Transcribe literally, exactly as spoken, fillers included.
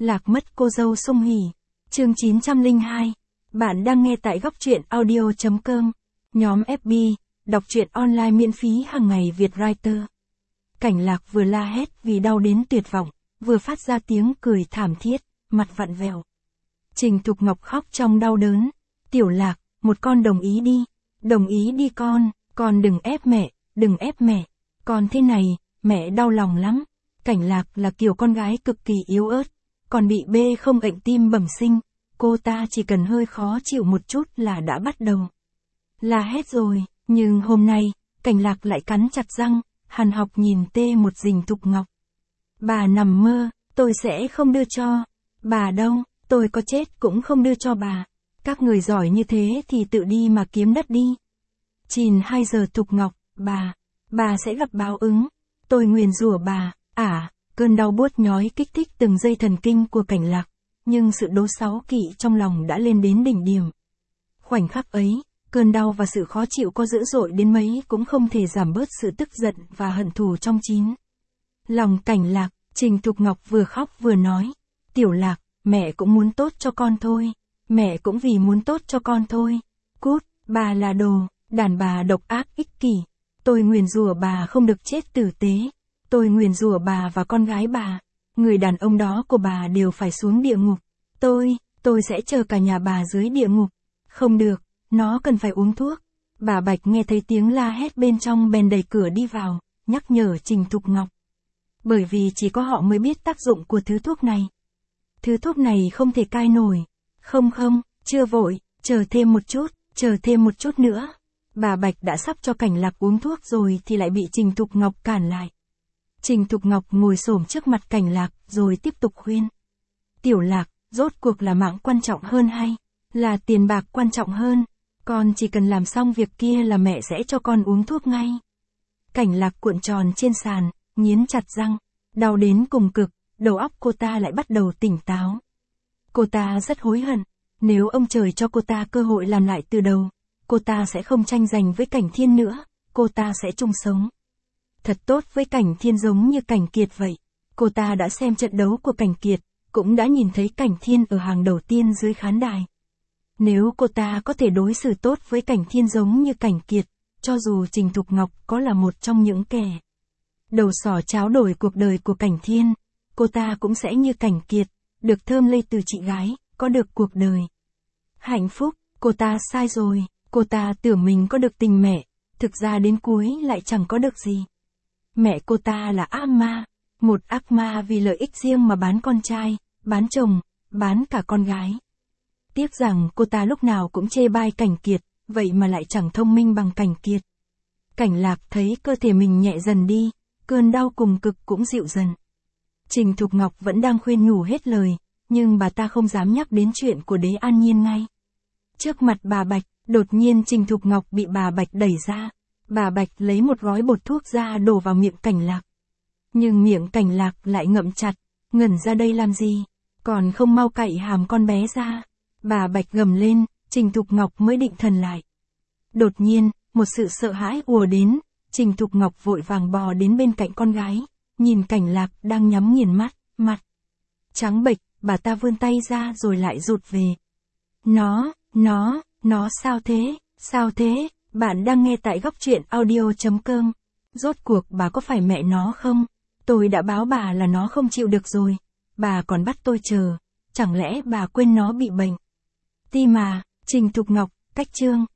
Lạc mất cô dâu Song Hỷ. Chương chín trăm lẻ hai. Bạn đang nghe tại góc truyện audio chấm com. Nhóm ép bê, đọc truyện online miễn phí hàng ngày Việt Writer. Cảnh Lạc vừa la hét vì đau đến tuyệt vọng, vừa phát ra tiếng cười thảm thiết, mặt vặn vẹo. Trình Thục Ngọc khóc trong đau đớn. Tiểu Lạc, một con đồng ý đi. Đồng ý đi con, con đừng ép mẹ, đừng ép mẹ. Con thế này, mẹ đau lòng lắm. Cảnh Lạc là kiểu con gái cực kỳ yếu ớt, còn bị bê không bệnh tim bẩm sinh. Cô ta chỉ cần hơi khó chịu một chút là đã bắt đầu la hét rồi. Nhưng hôm nay, Cảnh Lạc lại cắn chặt răng, hằn học nhìn tê một Trình Thục Ngọc. Bà nằm mơ, tôi sẽ không đưa cho. Bà đâu, tôi có chết cũng không đưa cho bà. Các người giỏi như thế thì tự đi mà kiếm đất đi. Chìn hai giờ Thục Ngọc, bà, bà sẽ gặp báo ứng. Tôi nguyền rủa bà, à, cơn đau buốt nhói kích thích từng dây thần kinh của Cảnh Lạc. Nhưng sự đố sáu kỵ trong lòng đã lên đến đỉnh điểm. Khoảnh khắc ấy, cơn đau và sự khó chịu có dữ dội đến mấy cũng không thể giảm bớt sự tức giận và hận thù trong chín lòng Cảnh Lạc. Trình Thục Ngọc vừa khóc vừa nói, Tiểu Lạc, mẹ cũng muốn tốt cho con thôi. Mẹ cũng vì muốn tốt cho con thôi. Cút, bà là đồ, đàn bà độc ác ích kỷ. Tôi nguyền rủa bà không được chết tử tế. Tôi nguyền rủa bà và con gái bà. Người đàn ông đó của bà đều phải xuống địa ngục. Tôi, tôi sẽ chờ cả nhà bà dưới địa ngục. Không được, nó cần phải uống thuốc. Bà Bạch nghe thấy tiếng la hét bên trong bèn đẩy cửa đi vào, nhắc nhở Trình Thục Ngọc. Bởi vì chỉ có họ mới biết tác dụng của thứ thuốc này. Thứ thuốc này không thể cai nổi. Không không, chưa vội, chờ thêm một chút, chờ thêm một chút nữa. Bà Bạch đã sắp cho Cảnh Lạc uống thuốc rồi thì lại bị Trình Thục Ngọc cản lại. Trình Thục Ngọc ngồi xổm trước mặt Cảnh Lạc rồi tiếp tục khuyên. Tiểu Lạc, rốt cuộc là mạng quan trọng hơn hay là tiền bạc quan trọng hơn? Con chỉ cần làm xong việc kia là mẹ sẽ cho con uống thuốc ngay. Cảnh Lạc cuộn tròn trên sàn, nghiến chặt răng, đau đến cùng cực, đầu óc cô ta lại bắt đầu tỉnh táo. Cô ta rất hối hận, nếu ông trời cho cô ta cơ hội làm lại từ đầu, cô ta sẽ không tranh giành với Cảnh Thiên nữa, cô ta sẽ chung sống thật tốt với Cảnh Thiên giống như Cảnh Kiệt vậy. Cô ta đã xem trận đấu của Cảnh Kiệt, cũng đã nhìn thấy Cảnh Thiên ở hàng đầu tiên dưới khán đài. Nếu cô ta có thể đối xử tốt với Cảnh Thiên giống như Cảnh Kiệt, cho dù Trình Thục Ngọc có là một trong những kẻ đầu sỏ cháo đổi cuộc đời của Cảnh Thiên, cô ta cũng sẽ như Cảnh Kiệt, được thơm lây từ chị gái, có được cuộc đời hạnh phúc. Cô ta sai rồi, cô ta tưởng mình có được tình mẹ, thực ra đến cuối lại chẳng có được gì. Mẹ cô ta là ác ma, một ác ma vì lợi ích riêng mà bán con trai, bán chồng, bán cả con gái. Tiếc rằng cô ta lúc nào cũng chê bai Cảnh Kiệt, vậy mà lại chẳng thông minh bằng Cảnh Kiệt. Cảnh Lạc thấy cơ thể mình nhẹ dần đi, cơn đau cùng cực cũng dịu dần. Trình Thục Ngọc vẫn đang khuyên nhủ hết lời, nhưng bà ta không dám nhắc đến chuyện của Đế An Nhiên ngay. Trước mặt bà Bạch, đột nhiên Trình Thục Ngọc bị bà Bạch đẩy ra. Bà Bạch lấy một gói bột thuốc ra đổ vào miệng Cảnh Lạc. Nhưng miệng Cảnh Lạc lại ngậm chặt, ngẩn ra đây làm gì, còn không mau cạy hàm con bé ra. Bà Bạch gầm lên, Trình Thục Ngọc mới định thần lại. Đột nhiên, một sự sợ hãi ùa đến, Trình Thục Ngọc vội vàng bò đến bên cạnh con gái, nhìn Cảnh Lạc đang nhắm nghiền mắt, mặt trắng bệch, bà ta vươn tay ra rồi lại rụt về. Nó, nó, nó sao thế, sao thế? Bạn đang nghe tại góc truyện audio chấm com. Rốt cuộc bà có phải mẹ nó không? Tôi đã báo bà là nó không chịu được rồi. Bà còn bắt tôi chờ. Chẳng lẽ bà quên nó bị bệnh tim à? Trình Thục Ngọc, cách chương.